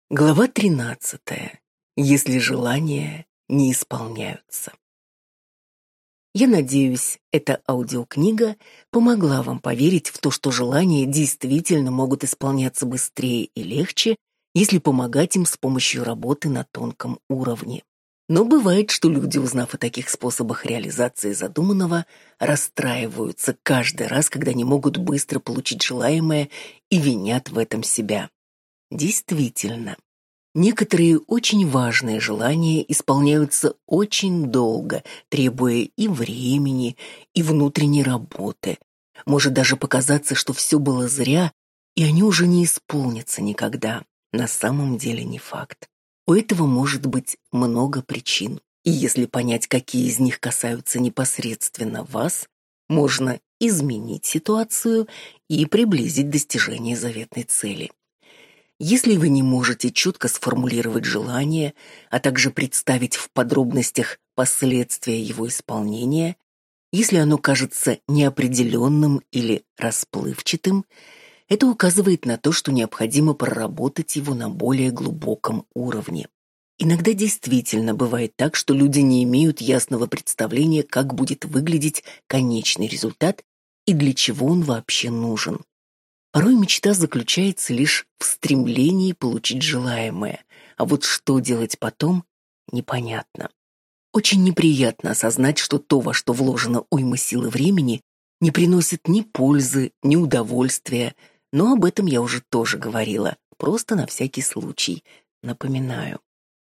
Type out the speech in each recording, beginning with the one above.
Глава 13. Если желания не исполняются. Я надеюсь, эта аудиокнига помогла вам поверить в то, что желания действительно могут исполняться быстрее и легче, если помогать им с помощью работы на тонком уровне. Но бывает, что люди, узнав о таких способах реализации задуманного, расстраиваются каждый раз, когда не могут быстро получить желаемое и винят в этом себя. Действительно, некоторые очень важные желания исполняются очень долго, требуя и времени, и внутренней работы. Может даже показаться, что все было зря, и они уже не исполнятся никогда. На самом деле не факт. У этого может быть много причин. И если понять, какие из них касаются непосредственно вас, можно изменить ситуацию и приблизить достижение заветной цели. Если вы не можете четко сформулировать желание, а также представить в подробностях последствия его исполнения, если оно кажется неопределенным или расплывчатым, это указывает на то, что необходимо проработать его на более глубоком уровне. Иногда действительно бывает так, что люди не имеют ясного представления, как будет выглядеть конечный результат и для чего он вообще нужен. Порой мечта заключается лишь в стремлении получить желаемое, а вот что делать потом, непонятно. Очень неприятно осознать, что то, во что вложено уйма сил и времени, не приносит ни пользы, ни удовольствия, но об этом я уже тоже говорила, просто на всякий случай, напоминаю.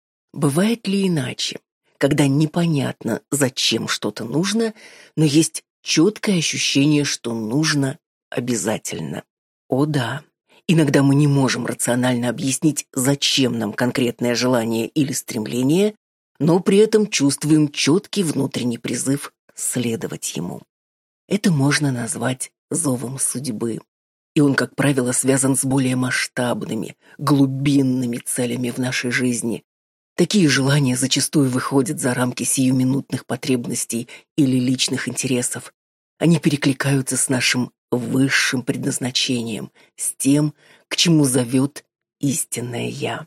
Бывает ли иначе, когда непонятно, зачем что-то нужно, но есть четкое ощущение, что нужно обязательно? О да, иногда мы не можем рационально объяснить, зачем нам конкретное желание или стремление, но при этом чувствуем четкий внутренний призыв следовать ему. Это можно назвать зовом судьбы. И он, как правило, связан с более масштабными, глубинными целями в нашей жизни. Такие желания зачастую выходят за рамки сиюминутных потребностей или личных интересов. Они перекликаются с нашим высшим предназначением, с тем, к чему зовет истинное «Я».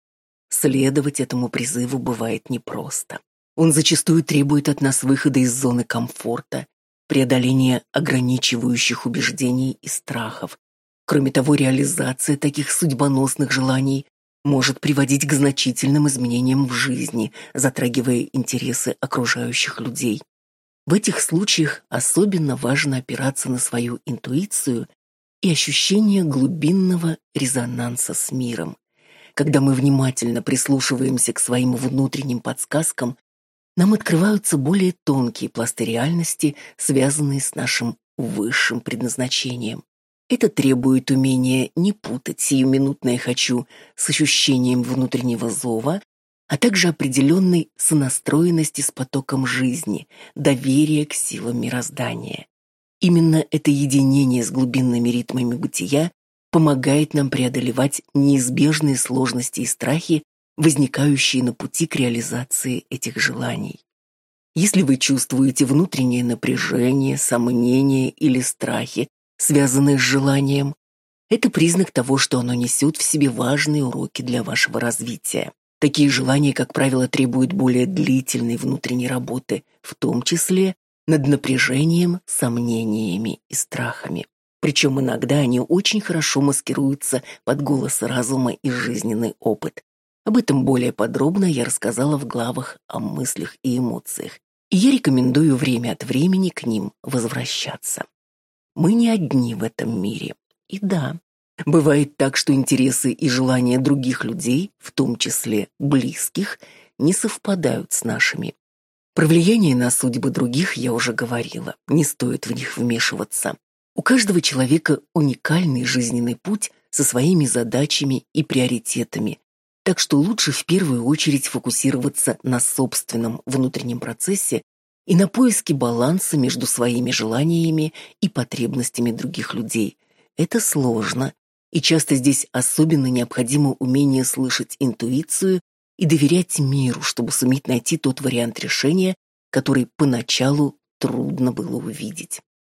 Следовать этому призыву бывает непросто. Он зачастую требует от нас выхода из зоны комфорта, преодоления ограничивающих убеждений и страхов. Кроме того, реализация таких судьбоносных желаний может приводить к значительным изменениям в жизни, затрагивая интересы окружающих людей. В этих случаях особенно важно опираться на свою интуицию и ощущение глубинного резонанса с миром. Когда мы внимательно прислушиваемся к своим внутренним подсказкам, нам открываются более тонкие пласты реальности, связанные с нашим высшим предназначением. Это требует умения не путать сиюминутное «хочу» с ощущением внутреннего зова, а также определенной сонастроенности с потоком жизни, доверия к силам мироздания. Именно это единение с глубинными ритмами бытия помогает нам преодолевать неизбежные сложности и страхи, возникающие на пути к реализации этих желаний. Если вы чувствуете внутреннее напряжение, сомнение или страхи, связанные с желанием, это признак того, что оно несет в себе важные уроки для вашего развития. Такие желания, как правило, требуют более длительной внутренней работы, в том числе над напряжением, сомнениями и страхами. Причем иногда они очень хорошо маскируются под голос разума и жизненный опыт. Об этом более подробно я рассказала в главах о мыслях и эмоциях, и я рекомендую время от времени к ним возвращаться. Мы не одни в этом мире. И да, бывает так, что интересы и желания других людей, в том числе близких, не совпадают с нашими. Про влияние на судьбы других я уже говорила, не стоит в них вмешиваться. У каждого человека уникальный жизненный путь со своими задачами и приоритетами, так что лучше в первую очередь фокусироваться на собственном внутреннем процессе и на поиске баланса между своими желаниями и потребностями других людей. Это сложно, и часто здесь особенно необходимо умение слышать интуицию и доверять миру, чтобы суметь найти тот вариант решения, который поначалу трудно было увидеть.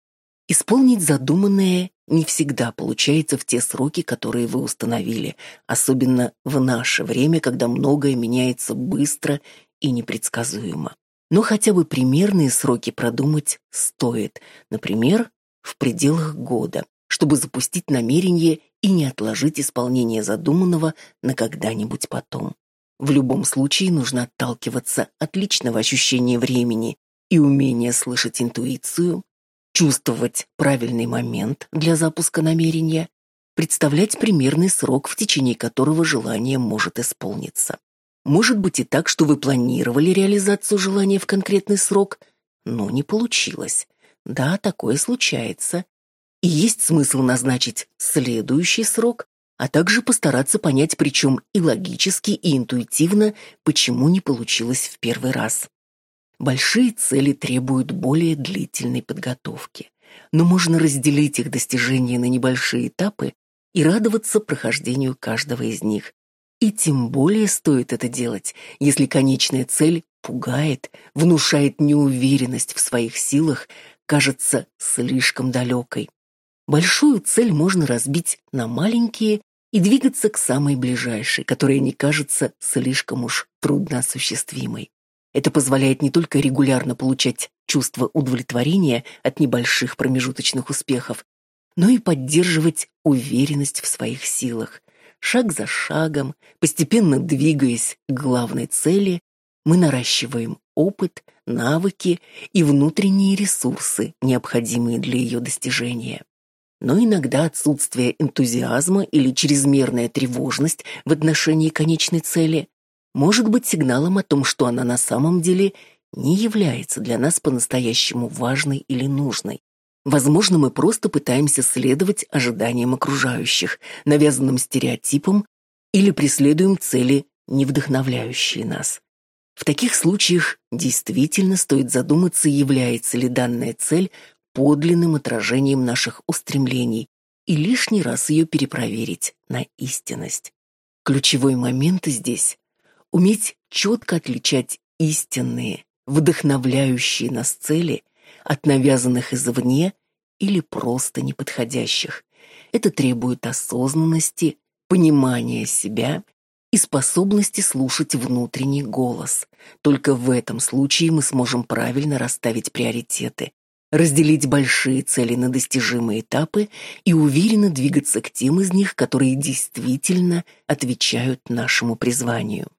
Исполнить задуманное не всегда получается в те сроки, которые вы установили, особенно в наше время, когда многое меняется быстро и непредсказуемо. Но хотя бы примерные сроки продумать стоит, например, в пределах года, чтобы запустить намерение и не отложить исполнение задуманного на когда-нибудь потом. В любом случае нужно отталкиваться от личного ощущения времени и умения слышать интуицию, чувствовать правильный момент для запуска намерения, представлять примерный срок, в течение которого желание может исполниться. Может быть и так, что вы планировали реализацию желания в конкретный срок, но не получилось. Да, такое случается. И есть смысл назначить следующий срок, а также постараться понять, причем и логически, и интуитивно, почему не получилось в первый раз. Большие цели требуют более длительной подготовки, но можно разделить их достижения на небольшие этапы и радоваться прохождению каждого из них. И тем более стоит это делать, если конечная цель пугает, внушает неуверенность в своих силах, кажется слишком далекой. Большую цель можно разбить на маленькие и двигаться к самой ближайшей, которая не кажется слишком уж трудноосуществимой. Это позволяет не только регулярно получать чувство удовлетворения от небольших промежуточных успехов, но и поддерживать уверенность в своих силах. Шаг за шагом, постепенно двигаясь к главной цели, мы наращиваем опыт, навыки и внутренние ресурсы, необходимые для ее достижения. Но иногда отсутствие энтузиазма или чрезмерная тревожность в отношении конечной цели может быть сигналом о том, что она на самом деле не является для нас по-настоящему важной или нужной. Возможно, мы просто пытаемся следовать ожиданиям окружающих, навязанным стереотипам, или преследуем цели, не вдохновляющие нас. В таких случаях действительно стоит задуматься, является ли данная цель подлинным отражением наших устремлений, и лишний раз ее перепроверить на истинность. Ключевой момент здесь — уметь четко отличать истинные, вдохновляющие нас цели от навязанных извне или просто неподходящих. Это требует осознанности, понимания себя и способности слушать внутренний голос. Только в этом случае мы сможем правильно расставить приоритеты, разделить большие цели на достижимые этапы и уверенно двигаться к тем из них, которые действительно отвечают нашему призванию.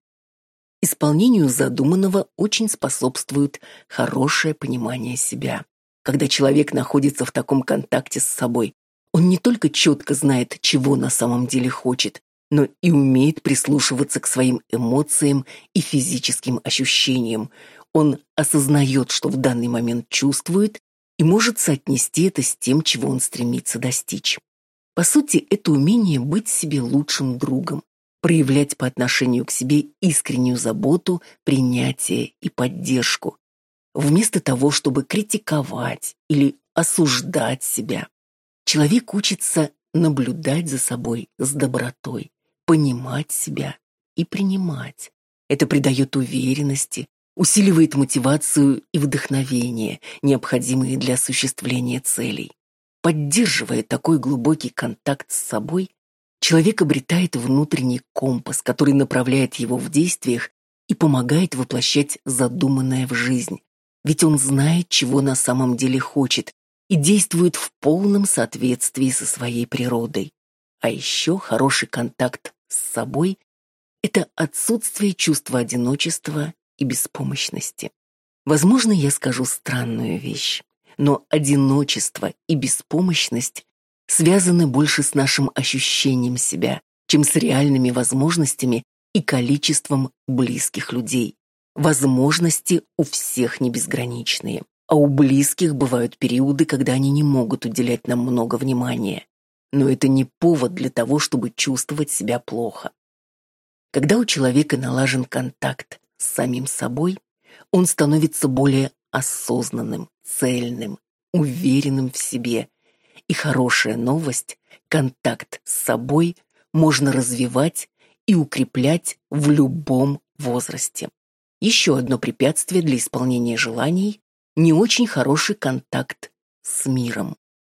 Исполнению задуманного очень способствует хорошее понимание себя. Когда человек находится в таком контакте с собой, он не только четко знает, чего на самом деле хочет, но и умеет прислушиваться к своим эмоциям и физическим ощущениям. Он осознает, что в данный момент чувствует, и может соотнести это с тем, чего он стремится достичь. По сути, это умение быть себе лучшим другом, проявлять по отношению к себе искреннюю заботу, принятие и поддержку, вместо того, чтобы критиковать или осуждать себя. Человек учится наблюдать за собой с добротой, понимать себя и принимать. Это придает уверенности, усиливает мотивацию и вдохновение, необходимые для осуществления целей. Поддерживая такой глубокий контакт с собой, человек обретает внутренний компас, который направляет его в действиях и помогает воплощать задуманное в жизнь. Ведь он знает, чего на самом деле хочет, и действует в полном соответствии со своей природой. А еще хороший контакт с собой — это отсутствие чувства одиночества и беспомощности. Возможно, я скажу странную вещь, но одиночество и беспомощность связаны больше с нашим ощущением себя, чем с реальными возможностями и количеством близких людей. Возможности у всех не безграничные, а у близких бывают периоды, когда они не могут уделять нам много внимания. Но это не повод для того, чтобы чувствовать себя плохо. Когда у человека налажен контакт с самим собой, он становится более осознанным, цельным, уверенным в себе. И хорошая новость — контакт с собой можно развивать и укреплять в любом возрасте. Еще одно препятствие для исполнения желаний — не очень хороший контакт с миром.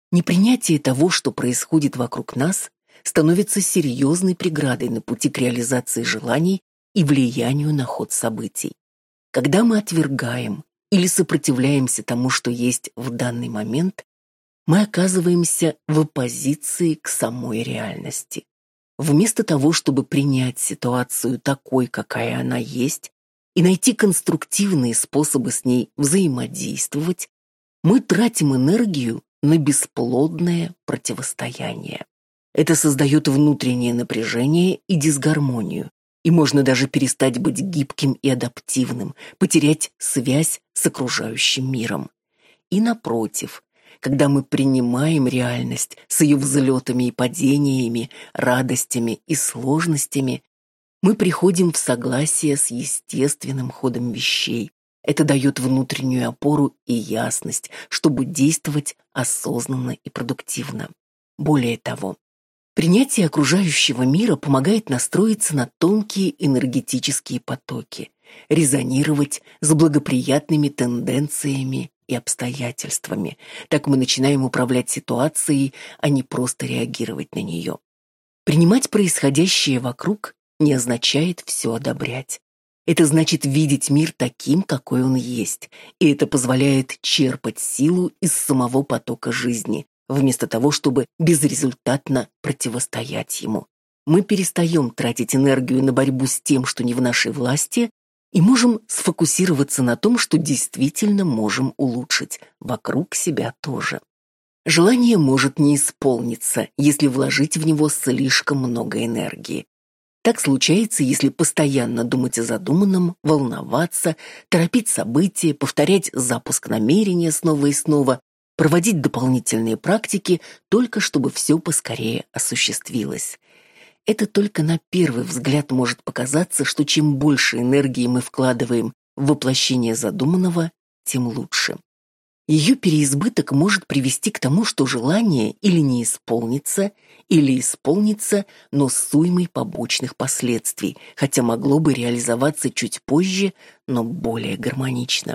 Непринятие того, что происходит вокруг нас, становится серьезной преградой на пути к реализации желаний и влиянию на ход событий. Когда мы отвергаем или сопротивляемся тому, что есть в данный момент, мы оказываемся в оппозиции к самой реальности. Вместо того, чтобы принять ситуацию такой, какая она есть, и найти конструктивные способы с ней взаимодействовать, мы тратим энергию на бесплодное противостояние. Это создает внутреннее напряжение и дисгармонию, и можно даже перестать быть гибким и адаптивным, потерять связь с окружающим миром. И напротив, когда мы принимаем реальность с ее взлетами и падениями, радостями и сложностями, мы приходим в согласие с естественным ходом вещей. Это дает внутреннюю опору и ясность, чтобы действовать осознанно и продуктивно. Более того, принятие окружающего мира помогает настроиться на тонкие энергетические потоки, резонировать с благоприятными тенденциями и обстоятельствами. Так мы начинаем управлять ситуацией, а не просто реагировать на нее. Принимать происходящее вокруг не означает все одобрять. Это значит видеть мир таким, какой он есть, и это позволяет черпать силу из самого потока жизни, вместо того, чтобы безрезультатно противостоять ему. Мы перестаем тратить энергию на борьбу с тем, что не в нашей власти, и можем сфокусироваться на том, что действительно можем улучшить, вокруг себя тоже. Желание может не исполниться, если вложить в него слишком много энергии. Так случается, если постоянно думать о задуманном, волноваться, торопить события, повторять запуск намерения снова и снова, проводить дополнительные практики, только чтобы все поскорее осуществилось. Это только на первый взгляд может показаться, что чем больше энергии мы вкладываем в воплощение задуманного, тем лучше. Ее переизбыток может привести к тому, что желание или не исполнится, или исполнится, но с уймой побочных последствий, хотя могло бы реализоваться чуть позже, но более гармонично.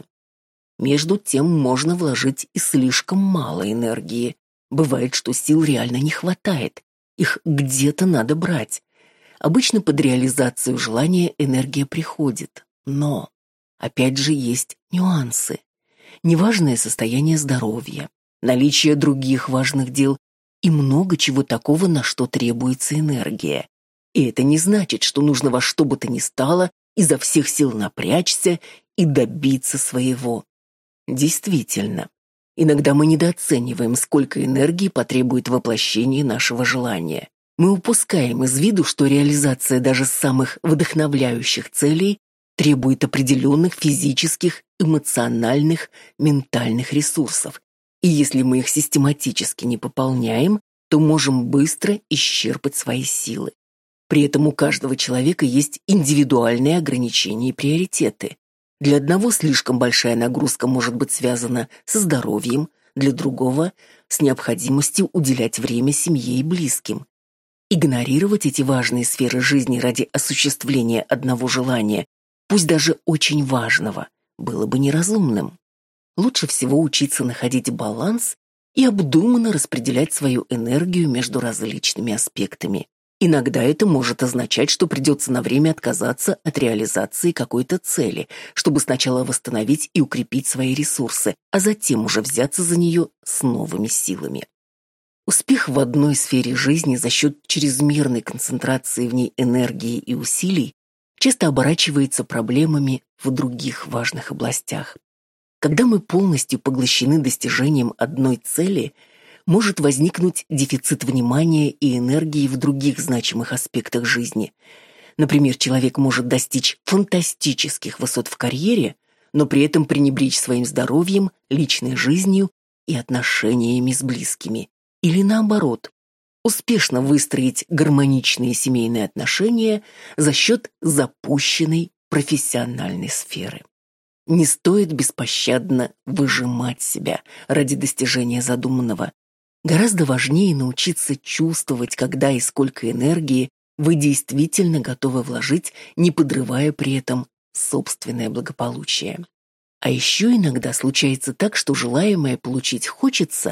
Между тем можно вложить и слишком мало энергии. Бывает, что сил реально не хватает, их где-то надо брать. Обычно под реализацию желания энергия приходит, но, опять же, есть нюансы. Неважное состояние здоровья, наличие других важных дел и много чего такого, на что требуется энергия. И это не значит, что нужно во что бы то ни стало изо всех сил напрячься и добиться своего. Действительно, иногда мы недооцениваем, сколько энергии потребует воплощение нашего желания. Мы упускаем из виду, что реализация даже самых вдохновляющих целей требует определенных физических, эмоциональных, ментальных ресурсов. И если мы их систематически не пополняем, то можем быстро исчерпать свои силы. При этом у каждого человека есть индивидуальные ограничения и приоритеты. Для одного слишком большая нагрузка может быть связана со здоровьем, для другого – с необходимостью уделять время семье и близким. Игнорировать эти важные сферы жизни ради осуществления одного желания, пусть даже очень важного, было бы неразумным. Лучше всего учиться находить баланс и обдуманно распределять свою энергию между различными аспектами. Иногда это может означать, что придется на время отказаться от реализации какой-то цели, чтобы сначала восстановить и укрепить свои ресурсы, а затем уже взяться за нее с новыми силами. Успех в одной сфере жизни за счет чрезмерной концентрации в ней энергии и усилий часто оборачивается проблемами в других важных областях. Когда мы полностью поглощены достижением одной цели, может возникнуть дефицит внимания и энергии в других значимых аспектах жизни. Например, человек может достичь фантастических высот в карьере, но при этом пренебречь своим здоровьем, личной жизнью и отношениями с близкими. Или наоборот, успешно выстроить гармоничные семейные отношения за счет запущенной профессиональной сферы. Не стоит беспощадно выжимать себя ради достижения задуманного. Гораздо важнее научиться чувствовать, когда и сколько энергии вы действительно готовы вложить, не подрывая при этом собственное благополучие. А еще иногда случается так, что желаемое получить хочется,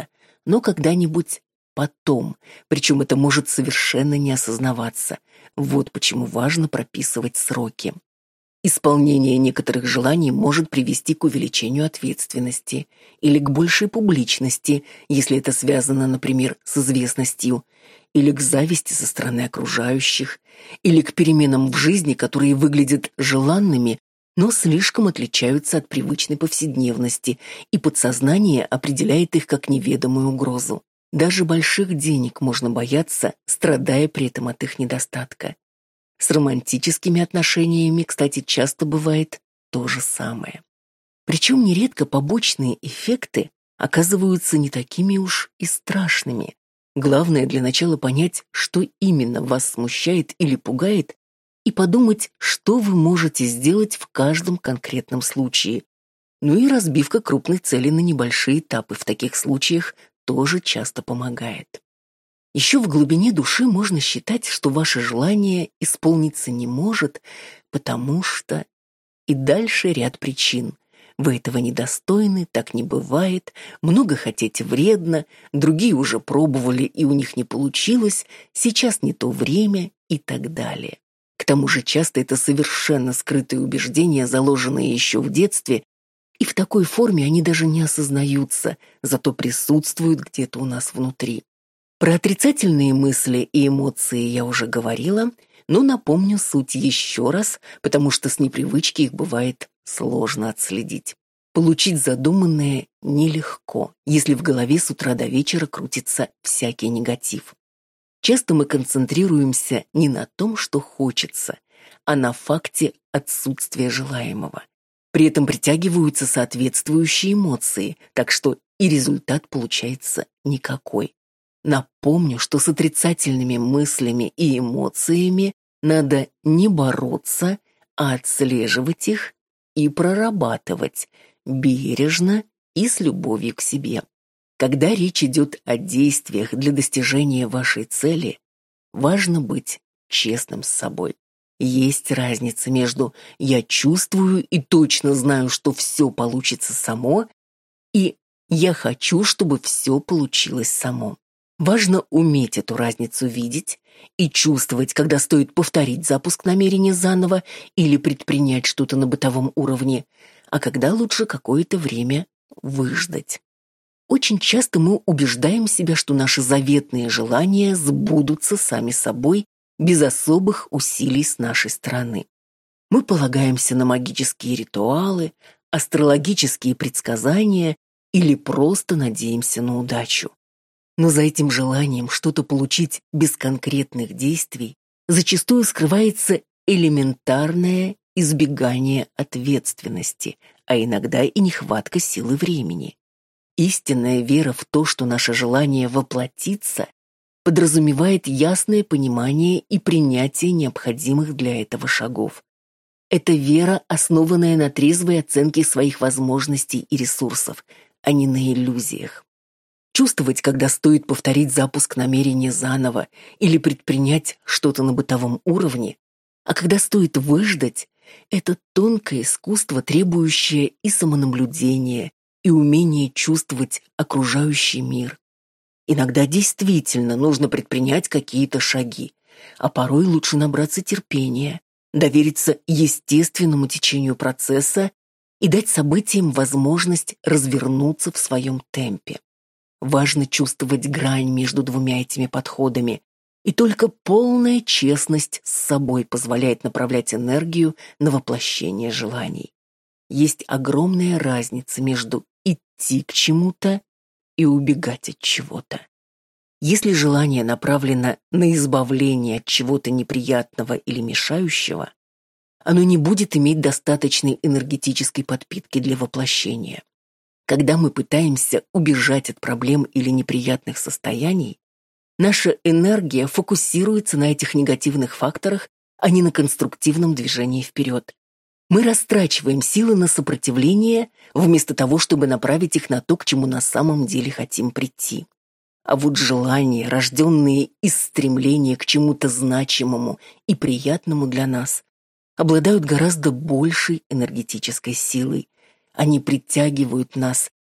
но когда-нибудь потом, причем это может совершенно не осознаваться. Вот почему важно прописывать сроки. Исполнение некоторых желаний может привести к увеличению ответственности или к большей публичности, если это связано, например, с известностью, или к зависти со стороны окружающих, или к переменам в жизни, которые выглядят желанными, но слишком отличаются от привычной повседневности, и подсознание определяет их как неведомую угрозу. Даже больших денег можно бояться, страдая при этом от их недостатка. С романтическими отношениями, кстати, часто бывает то же самое. Причем нередко побочные эффекты оказываются не такими уж и страшными. Главное для начала понять, что именно вас смущает или пугает, и подумать, что вы можете сделать в каждом конкретном случае. Ну и разбивка крупной цели на небольшие этапы в таких случаях тоже часто помогает. Еще в глубине души можно считать, что ваше желание исполниться не может, потому что... И дальше ряд причин. Вы этого недостойны, так не бывает, много хотите вредно, другие уже пробовали и у них не получилось, сейчас не то время и так далее. К тому же часто это совершенно скрытые убеждения, заложенные еще в детстве, и в такой форме они даже не осознаются, зато присутствуют где-то у нас внутри. Про отрицательные мысли и эмоции я уже говорила, но напомню суть еще раз, потому что с непривычки их бывает сложно отследить. Получить задуманное нелегко, если в голове с утра до вечера крутится всякий негатив. Часто мы концентрируемся не на том, что хочется, а на факте отсутствия желаемого. При этом притягиваются соответствующие эмоции, так что и результат получается никакой. Напомню, что с отрицательными мыслями и эмоциями надо не бороться, а отслеживать их и прорабатывать бережно и с любовью к себе. Когда речь идет о действиях для достижения вашей цели, важно быть честным с собой. Есть разница между «я чувствую и точно знаю, что все получится само» и «я хочу, чтобы все получилось само». Важно уметь эту разницу видеть и чувствовать, когда стоит повторить запуск намерения заново или предпринять что-то на бытовом уровне, а когда лучше какое-то время выждать. Очень часто мы убеждаем себя, что наши заветные желания сбудутся сами собой без особых усилий с нашей стороны. Мы полагаемся на магические ритуалы, астрологические предсказания или просто надеемся на удачу. Но за этим желанием что-то получить без конкретных действий зачастую скрывается элементарное избегание ответственности, а иногда и нехватка силы времени. Истинная вера в то, что наше желание воплотится, подразумевает ясное понимание и принятие необходимых для этого шагов. Это вера, основанная на трезвой оценке своих возможностей и ресурсов, а не на иллюзиях. Чувствовать, когда стоит повторить запуск намерения заново или предпринять что-то на бытовом уровне, а когда стоит выждать, это тонкое искусство, требующее и самонаблюдения, и умение чувствовать окружающий мир. Иногда действительно нужно предпринять какие-то шаги, а порой лучше набраться терпения, довериться естественному течению процесса и дать событиям возможность развернуться в своем темпе. Важно чувствовать грань между двумя этими подходами, и только полная честность с собой позволяет направлять энергию на воплощение желаний. Есть огромная разница между идти к чему-то и убегать от чего-то. Если желание направлено на избавление от чего-то неприятного или мешающего, оно не будет иметь достаточной энергетической подпитки для воплощения. Когда мы пытаемся убежать от проблем или неприятных состояний, наша энергия фокусируется на этих негативных факторах, а не на конструктивном движении вперед. Мы растрачиваем силы на сопротивление, вместо того, чтобы направить их на то, к чему на самом деле хотим прийти. А вот желания, рожденные из стремления к чему-то значимому и приятному для нас, обладают гораздо большей энергетической силой. Они притягивают нас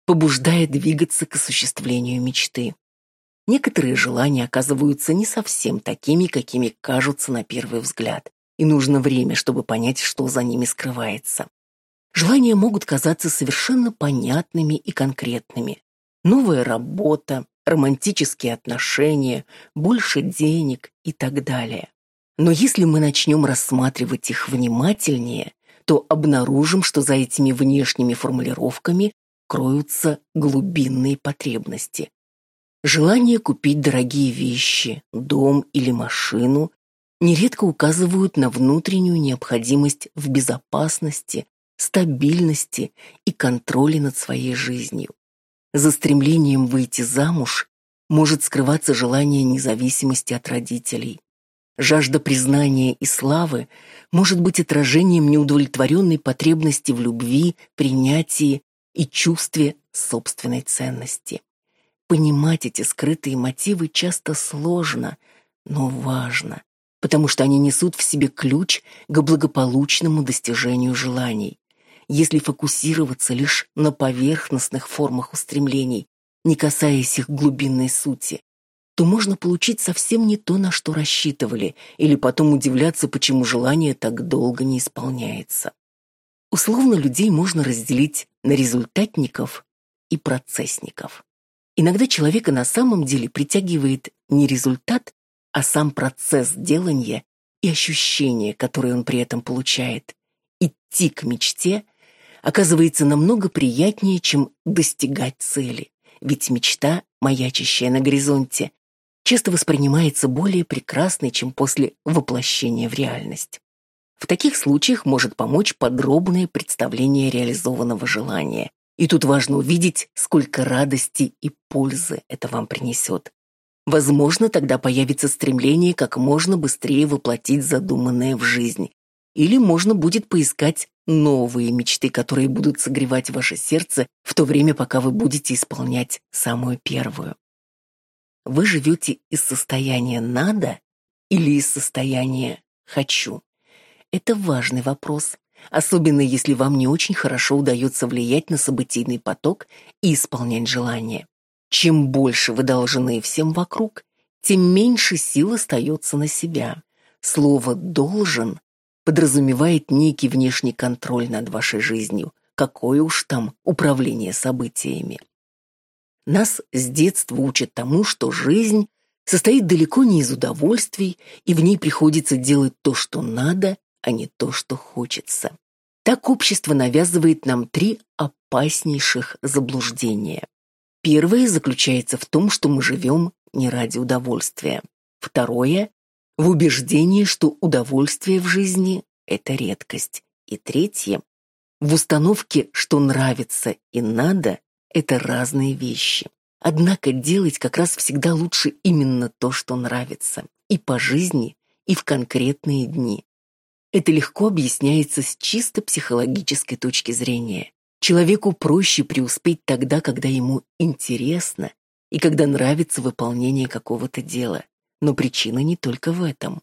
побуждая двигаться к осуществлению мечты. Некоторые желания оказываются не совсем такими, какими кажутся на первый взгляд, и нужно время, чтобы понять, что за ними скрывается. Желания могут казаться совершенно понятными и конкретными. Новая работа, романтические отношения, больше денег и так далее. Но если мы начнем рассматривать их внимательнее, то обнаружим, что за этими внешними формулировками кроются глубинные потребности. Желание купить дорогие вещи, дом или машину нередко указывают на внутреннюю необходимость в безопасности, стабильности и контроле над своей жизнью. За стремлением выйти замуж может скрываться желание независимости от родителей. Жажда признания и славы может быть отражением неудовлетворенной потребности в любви, принятии и чувстве собственной ценности. Понимать эти скрытые мотивы часто сложно, но важно, потому что они несут в себе ключ к благополучному достижению желаний. Если фокусироваться лишь на поверхностных формах устремлений, не касаясь их глубинной сути, то можно получить совсем не то, на что рассчитывали, или потом удивляться, почему желание так долго не исполняется. Условно людей можно разделить на результатников и процессников. Иногда человека на самом деле притягивает не результат, а сам процесс делания и ощущения, которые он при этом получает. Идти к мечте оказывается намного приятнее, чем достигать цели, ведь мечта, маячащая на горизонте, часто воспринимается более прекрасной, чем после воплощения в реальность. В таких случаях может помочь подробное представление реализованного желания. И тут важно увидеть, сколько радости и пользы это вам принесет. Возможно, тогда появится стремление как можно быстрее воплотить задуманное в жизнь. Или можно будет поискать новые мечты, которые будут согревать ваше сердце в то время, пока вы будете исполнять самую первую. Вы живете из состояния «надо» или из состояния «хочу»? Это важный вопрос, особенно если вам не очень хорошо удается влиять на событийный поток и исполнять желания. Чем больше вы должны всем вокруг, тем меньше сил остается на себя. Слово «должен» подразумевает некий внешний контроль над вашей жизнью, какое уж там управление событиями. Нас с детства учат тому, что жизнь состоит далеко не из удовольствий, и в ней приходится делать то, что надо, а не то, что хочется. Так общество навязывает нам 3 опаснейших заблуждения. Первое заключается в том, что мы живем не ради удовольствия. Второе – в убеждении, что удовольствие в жизни – это редкость. И третье – в установке, что нравится и надо – это разные вещи. Однако делать как раз всегда лучше именно то, что нравится. И по жизни, и в конкретные дни. Это легко объясняется с чисто психологической точки зрения. Человеку проще преуспеть тогда, когда ему интересно и когда нравится выполнение какого-то дела. Но причина не только в этом.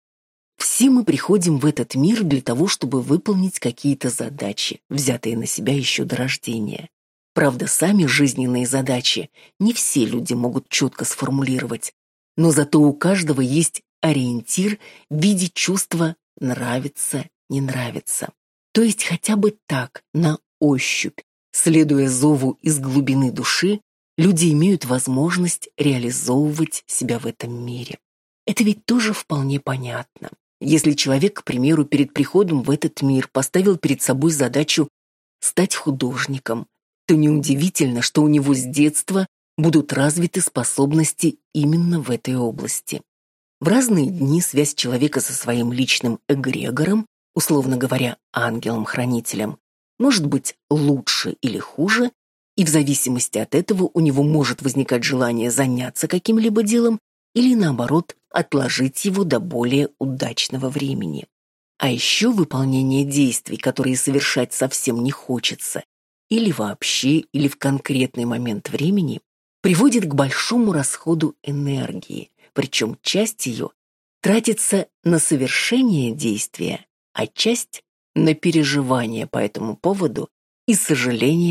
Все мы приходим в этот мир для того, чтобы выполнить какие-то задачи, взятые на себя еще до рождения. Правда, сами жизненные задачи не все люди могут четко сформулировать, но зато у каждого есть ориентир в виде чувства нравится, не нравится. То есть хотя бы так, на ощупь, следуя зову из глубины души, люди имеют возможность реализовывать себя в этом мире. Это ведь тоже вполне понятно. Если человек, к примеру, перед приходом в этот мир поставил перед собой задачу стать художником, то неудивительно, что у него с детства будут развиты способности именно в этой области. В разные дни связь человека со своим личным эгрегором, условно говоря, ангелом-хранителем, может быть лучше или хуже, и в зависимости от этого у него может возникать желание заняться каким-либо делом или, наоборот, отложить его до более удачного времени. А еще выполнение действий, которые совершать совсем не хочется, или вообще, или в конкретный момент времени, приводит к большому расходу энергии, причем часть ее тратится на совершение действия, а часть – на переживания по этому поводу и сожаление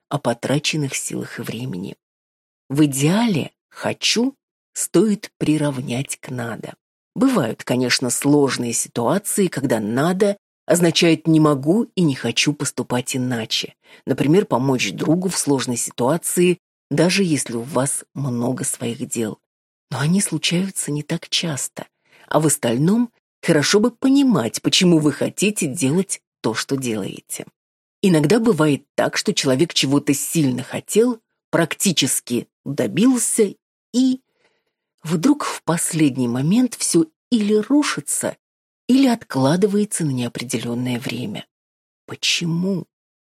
о потраченных силах и времени. В идеале «хочу» стоит приравнять к «надо». Бывают, конечно, сложные ситуации, когда «надо» означает «не могу и не хочу поступать иначе». Например, помочь другу в сложной ситуации, даже если у вас много своих дел. Но они случаются не так часто. А в остальном хорошо бы понимать, почему вы хотите делать то, что делаете. Иногда бывает так, что человек чего-то сильно хотел, практически добился, и вдруг в последний момент все или рушится, или откладывается на неопределенное время. Почему?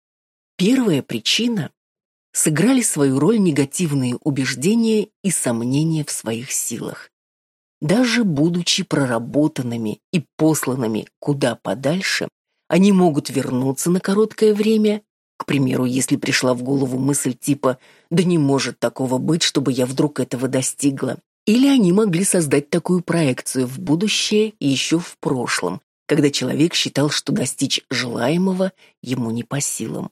Первая причина — сыграли свою роль негативные убеждения и сомнения в своих силах. Даже будучи проработанными и посланными куда подальше, они могут вернуться на короткое время. К примеру, если пришла в голову мысль типа «да не может такого быть, чтобы я вдруг этого достигла». Или они могли создать такую проекцию в будущее и еще в прошлом, когда человек считал, что достичь желаемого ему не по силам.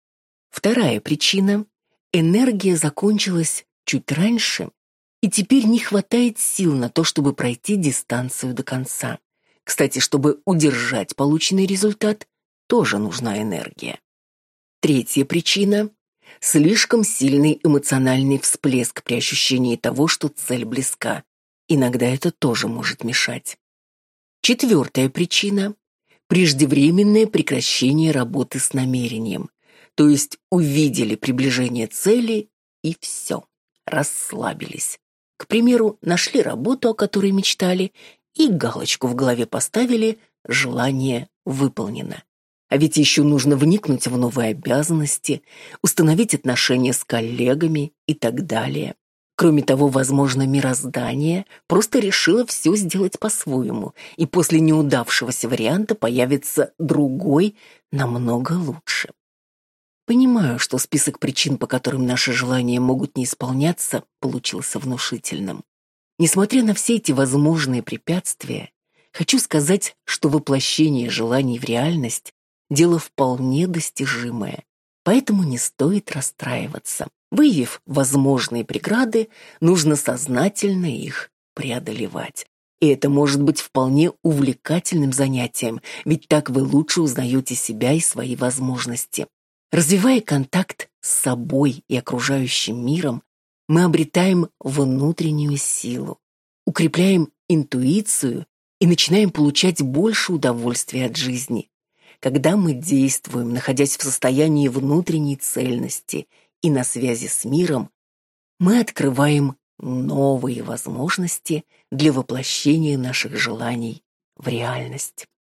Вторая причина — энергия закончилась чуть раньше, и теперь не хватает сил на то, чтобы пройти дистанцию до конца. Кстати, чтобы удержать полученный результат, тоже нужна энергия. Третья причина — слишком сильный эмоциональный всплеск при ощущении того, что цель близка. Иногда это тоже может мешать. Четвертая причина — преждевременное прекращение работы с намерением. То есть увидели приближение цели и все, расслабились. К примеру, нашли работу, о которой мечтали, и галочку в голове поставили «желание выполнено». А ведь еще нужно вникнуть в новые обязанности, установить отношения с коллегами и так далее. Кроме того, возможно, мироздание просто решило все сделать по-своему, и после неудавшегося варианта появится другой, намного лучше. Понимаю, что список причин, по которым наши желания могут не исполняться, получился внушительным. Несмотря на все эти возможные препятствия, хочу сказать, что воплощение желаний в реальность – дело вполне достижимое, поэтому не стоит расстраиваться. Выявив возможные преграды, нужно сознательно их преодолевать. И это может быть вполне увлекательным занятием, ведь так вы лучше узнаете себя и свои возможности. Развивая контакт с собой и окружающим миром, мы обретаем внутреннюю силу, укрепляем интуицию и начинаем получать больше удовольствия от жизни. Когда мы действуем, находясь в состоянии внутренней цельности и на связи с миром, мы открываем новые возможности для воплощения наших желаний в реальность.